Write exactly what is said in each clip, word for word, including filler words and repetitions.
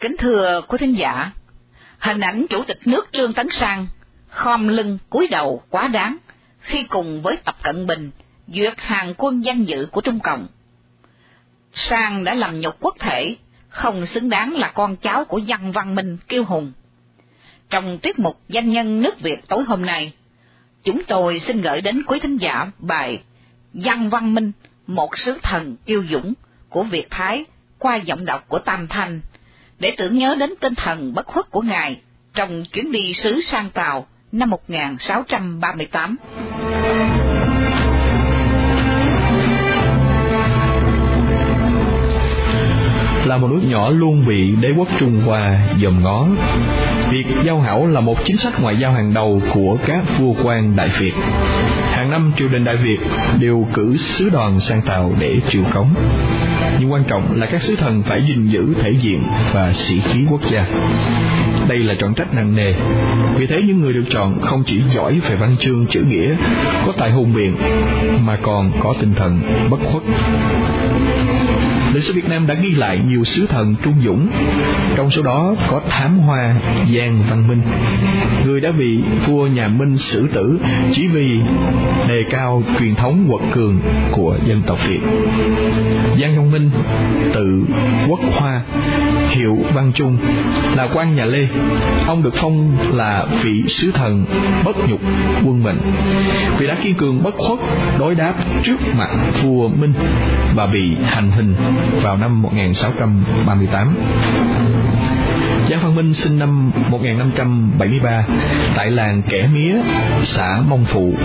Kính thưa quý thính giả, hình ảnh Chủ tịch nước Trương Tấn Sang khom lưng cúi đầu quá đáng khi cùng với Tập Cận Bình duyệt hàng quân danh dự của Trung Cộng. Sang đã làm nhục quốc thể, không xứng đáng là con cháu của dân văn minh kiêu hùng. Trong tiết mục Danh nhân nước Việt tối hôm nay, chúng tôi xin gửi đến quý thính giả bài Dân văn minh, một sứ thần kiêu dũng của Việt Thái qua giọng đọc của Tam Thanh, để tưởng nhớ đến tinh thần bất khuất của Ngài trong chuyến đi sứ sang Tàu năm một nghìn sáu trăm ba mươi tám. Là một nước nhỏ luôn bị đế quốc Trung Hoa dòm ngó, việc giao hảo là một chính sách ngoại giao hàng đầu của các vua quan Đại Việt. Hàng năm triều đình Đại Việt đều cử sứ đoàn sang Tàu để triều cống, nhưng quan trọng là các sứ thần phải gìn giữ thể diện và sĩ khí quốc gia. Đây là trọng trách nặng nề, vì thế những người được chọn không chỉ giỏi về văn chương chữ nghĩa, có tài hùng biện, mà còn có tinh thần bất khuất. Lịch sử Việt Nam đã ghi lại nhiều sứ thần trung dũng, trong số đó có thám hoa Giang Văn Minh, người đã bị vua nhà Minh xử tử chỉ vì đề cao truyền thống quật cường của dân tộc Việt. Giang Văn Minh, tự Quốc Hoa, hiệu Văn Trung, là quan nhà Lê. Ông được phong là vị sứ thần bất nhục quân mệnh, vì đã kiên cường bất khuất đối đáp trước mặt vua Minh và bị hành hình vào năm một nghìn sáu trăm ba mươi tám. Giang Văn Minh sinh năm một nghìn năm trăm bảy mươi ba tại làng Kẻ Mía, xã Mông Phụ,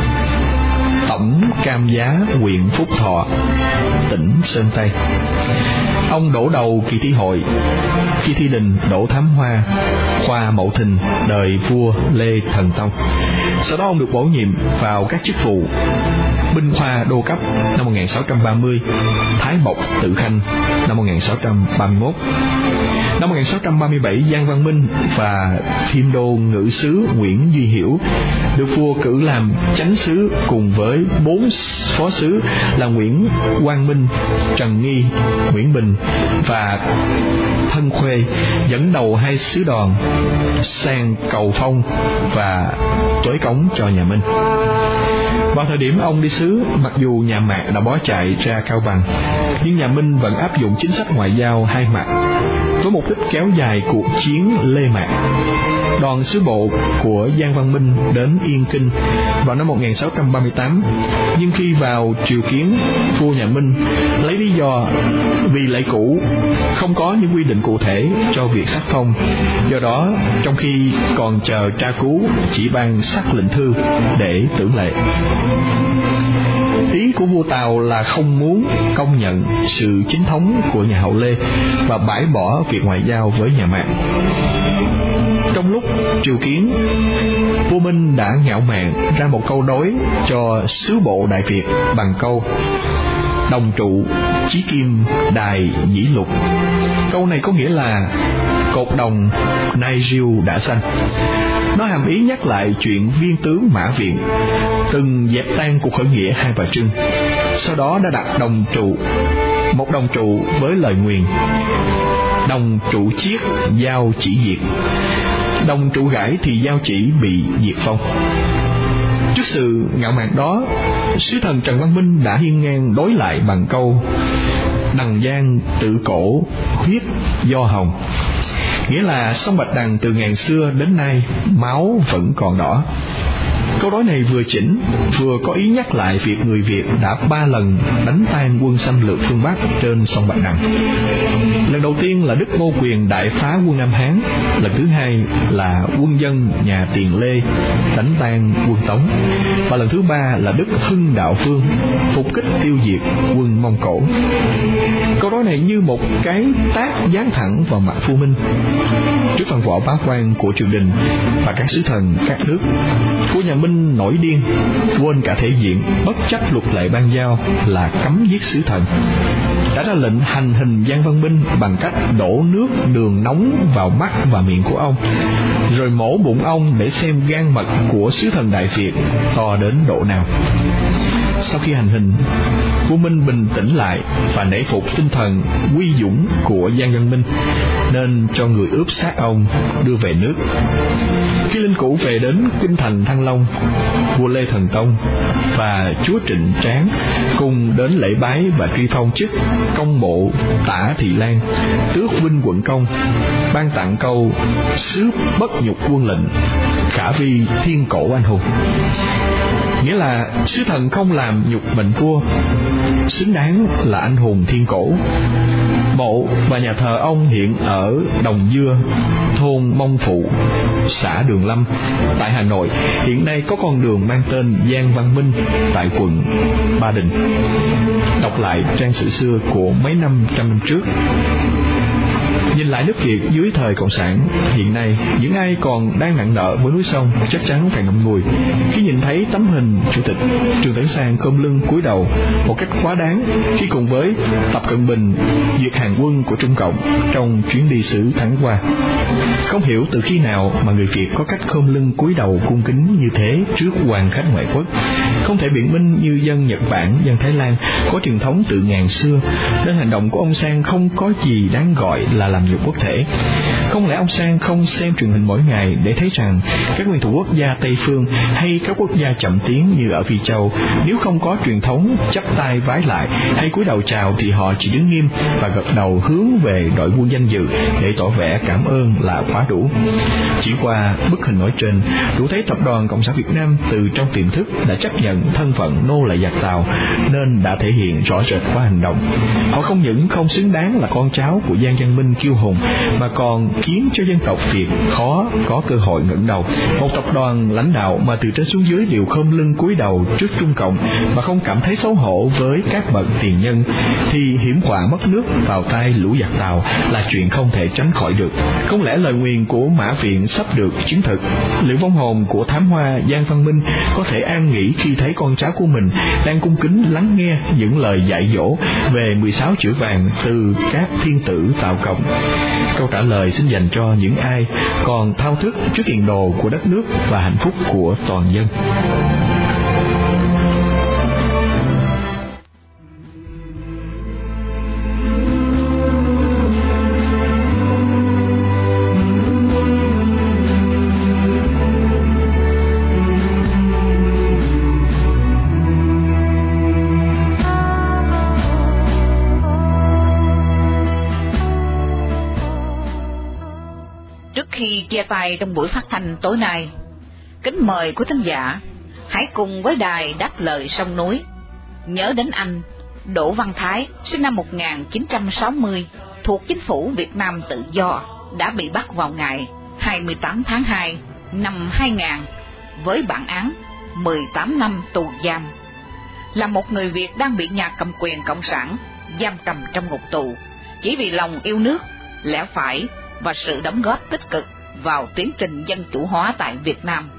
tổng Cam Giá, huyện Phúc Thọ, tỉnh Sơn Tây. Ông đổ đầu kỳ thi hội, khi thi đình đỗ thám hoa khoa Mậu Thìn đời vua Lê Thần Tông. Sau đó ông được bổ nhiệm vào các chức vụ binh khoa đô cấp năm một nghìn sáu trăm ba mươi, Thái Bộc Tự Khanh năm một nghìn sáu trăm ba mươi mốt. Năm một nghìn sáu trăm ba mươi bảy, Giang Văn Minh và Thiêm đô ngự sứ Nguyễn Duy Hiểu được vua cử làm chánh sứ cùng với bốn phó sứ là Nguyễn Quang Minh, Trần Nghi, Nguyễn Bình và Thân Khuê, dẫn đầu hai sứ đoàn sang cầu phong và chối cống cho nhà Minh. Vào thời điểm ông đi sứ, mặc dù nhà Mạc đã bó chạy ra Cao Bằng, nhưng nhà Minh vẫn áp dụng chính sách ngoại giao hai mặt, với mục đích kéo dài cuộc chiến Lê Mạc. Đoàn sứ bộ của Giang Văn Minh đến Yên Kinh vào năm một nghìn sáu trăm ba mươi tám, nhưng khi vào triều kiến, vua nhà Minh lấy lý do vì lệ cũ không có những quy định cụ thể cho việc sắc phong, do đó trong khi còn chờ tra cứu chỉ ban sắc lệnh thư để tưởng lệ. Ý của vua Tàu là không muốn công nhận sự chính thống của nhà Hậu Lê và bãi bỏ việc ngoại giao với nhà Mạc. Trong lúc triều kiến, vua Minh đã ngạo mạn ra một câu đối cho sứ bộ Đại Việt bằng câu đồng trụ chí kim đài dĩ lục. Câu này có nghĩa là cột đồng nay riêu đã xanh. Nó hàm ý nhắc lại chuyện viên tướng Mã Viện từng dẹp tan cuộc khởi nghĩa Hai Bà Trưng, sau đó đã đặt đồng trụ, một đồng trụ với lời nguyền: đồng trụ chiết giao chỉ diệt, đồng trụ gãi thì giao chỉ bị diệt phong. Trước sự ngạo mạn đó, sứ thần Trần Văn Minh đã hiên ngang đối lại bằng câu đằng giang tự cổ huyết do hồng, nghĩa là sông Bạch Đằng từ ngàn xưa đến nay máu vẫn còn đỏ. Câu nói này vừa chỉnh, vừa có ý nhắc lại việc người Việt đã ba lần đánh tan quân xâm lược phương Bắc trên sông Bạch Đằng. Lần đầu tiên là Đức Ngô Quyền đại phá quân Nam Hán, lần thứ hai là quân dân nhà Tiền Lê đánh tan quân Tống, và lần thứ ba là Đức Hưng Đạo Vương phục kích tiêu diệt quân Mông Cổ. Câu nói này như một cái tát giáng thẳng vào mặt vua Minh. Trước văn võ bá quan của triều đình và các sứ thần các nước, vua nhà Minh nổi điên, quên cả thể diện, bất chấp luật lệ ban giao là cấm giết sứ thần, đã ra lệnh hành hình Giang Văn Minh bằng cách đổ nước đường nóng vào mắt và miệng của ông, rồi mổ bụng ông để xem gan mật của sứ thần Đại Việt to đến độ nào. Sau khi hành hình, vua Minh bình tĩnh lại và nể phục tinh thần uy dũng của Giang Văn Minh, nên cho người ướp xác ông đưa về nước. Khi linh cữu về đến kinh thành Thăng Long, vua Lê Thần Tông và chúa Trịnh Tráng cùng đến lễ bái và truy phong chức công bộ Tả Thị Lan, tước Vinh Quận Công, ban tặng câu sứ bất nhục quân lệnh, khả vi thiên cổ anh hùng. Nghĩa là sứ thần không làm nhục mệnh vua, xứng đáng là anh hùng thiên cổ. Mộ và nhà thờ ông hiện ở Đồng Dưa, thôn Mông Phụ, xã Đường Lâm, tại Hà Nội. Hiện nay có con đường mang tên Giang Văn Minh tại quận Ba Đình. Đọc lại trang sử xưa của mấy năm trăm năm trước. Nhìn lại nước Việt dưới thời Cộng sản, hiện nay những ai còn đang nặng nợ với núi sông chắc chắn phải ngậm ngùi khi nhìn thấy tấm hình Chủ tịch Trương Tấn Sang khom lưng cúi đầu một cách quá đáng khi cùng với Tập Cận Bình duyệt hàng quân của Trung Cộng trong chuyến đi sứ tháng qua. Không hiểu từ khi nào mà người Việt có cách khom lưng cúi đầu cung kính như thế trước quan khách ngoại quốc. Không thể biện minh như dân Nhật Bản, dân Thái Lan có truyền thống từ ngàn xưa, nên hành động của ông Sang không có gì đáng gọi là làm nhục quốc thể. Không lẽ ông Sang không xem truyền hình mỗi ngày để thấy rằng các nguyên thủ quốc gia Tây phương hay các quốc gia chậm tiến như ở Phi Châu, nếu không có truyền thống chắp tay vái lại hay cúi đầu chào thì họ chỉ đứng nghiêm và gật đầu hướng về đội quân danh dự để tỏ vẻ cảm ơn là quá đủ. Chỉ qua bức hình nói trên, đủ thấy Tập đoàn Cộng sản Việt Nam từ trong tiềm thức đã chấp nhận thân phận nô lệ giặc Tàu, nên đã thể hiện rõ rệt qua hành động. Họ không những không xứng đáng là con cháu của Giang Văn Minh kiêu hùng, mà còn khiến cho dân tộc Việt khó có cơ hội ngẩng đầu. Một tập đoàn lãnh đạo mà từ trên xuống dưới đều khom lưng cúi đầu trước Trung Cộng mà không cảm thấy xấu hổ với các bậc tiền nhân, thì hiểm họa mất nước vào tay lũ giặc Tàu là chuyện không thể tránh khỏi được. Không lẽ lời nguyền của Mã Viện sắp được chứng thực? Liệu vong hồn của thám hoa Giang Văn Minh có thể an nghỉ khi thấy con cháu của mình đang cung kính lắng nghe những lời dạy dỗ về mười sáu chữ vàng từ các thiên tử Tàu Cộng? Câu trả lời xin dành cho những ai còn thao thức trước tiền đồ của đất nước và hạnh phúc của toàn dân. Khi chia tay trong buổi phát thanh tối nay, kính mời quý thính giả hãy cùng với đài Đáp Lời Sông Núi nhớ đến anh Đỗ Văn Thái, sinh năm một nghìn chín trăm sáu mươi, thuộc chính phủ Việt Nam Tự Do, đã bị bắt vào ngày hai mươi tám tháng hai năm hai nghìn với bản án mười tám năm tù giam. Là một người Việt đang bị nhà cầm quyền cộng sản giam cầm trong ngục tù chỉ vì lòng yêu nước, lẽ phải và sự đóng góp tích cực vào tiến trình dân chủ hóa tại Việt Nam.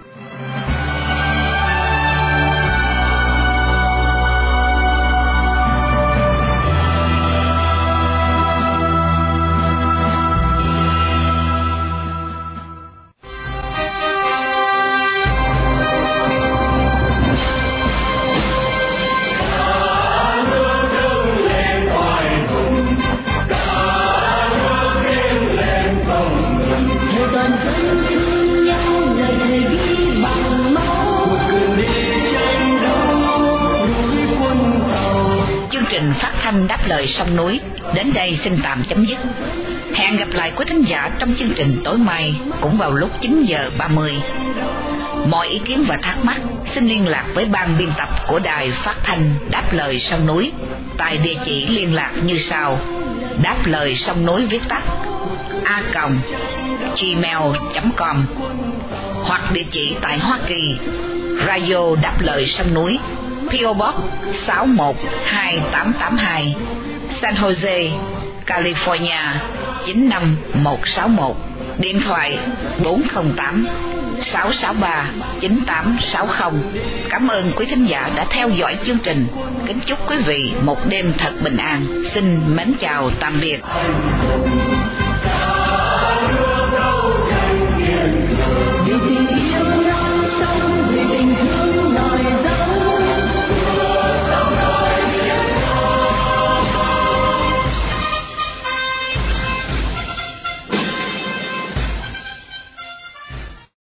Phát thanh Đáp Lời Sông Núi đến đây xin tạm chấm dứt. Hẹn gặp lại quý thính giả trong chương trình tối mai cũng vào lúc chín giờ ba mươi. Mọi ý kiến và thắc mắc xin liên lạc với ban biên tập của đài phát thanh Đáp Lời Sông Núi tại địa chỉ liên lạc như sau: Đáp Lời Sông Núi viết tắt a còng gmail chấm com, hoặc địa chỉ tại Hoa Kỳ, Radio Đáp Lời Sông Núi, pê ô Box sáu một hai tám tám hai, San Jose, California chín năm một sáu một, điện thoại bốn không tám sáu sáu ba chín tám sáu không. Cảm ơn quý thính giả đã theo dõi chương trình. Kính chúc quý vị một đêm thật bình an. Xin mến chào tạm biệt.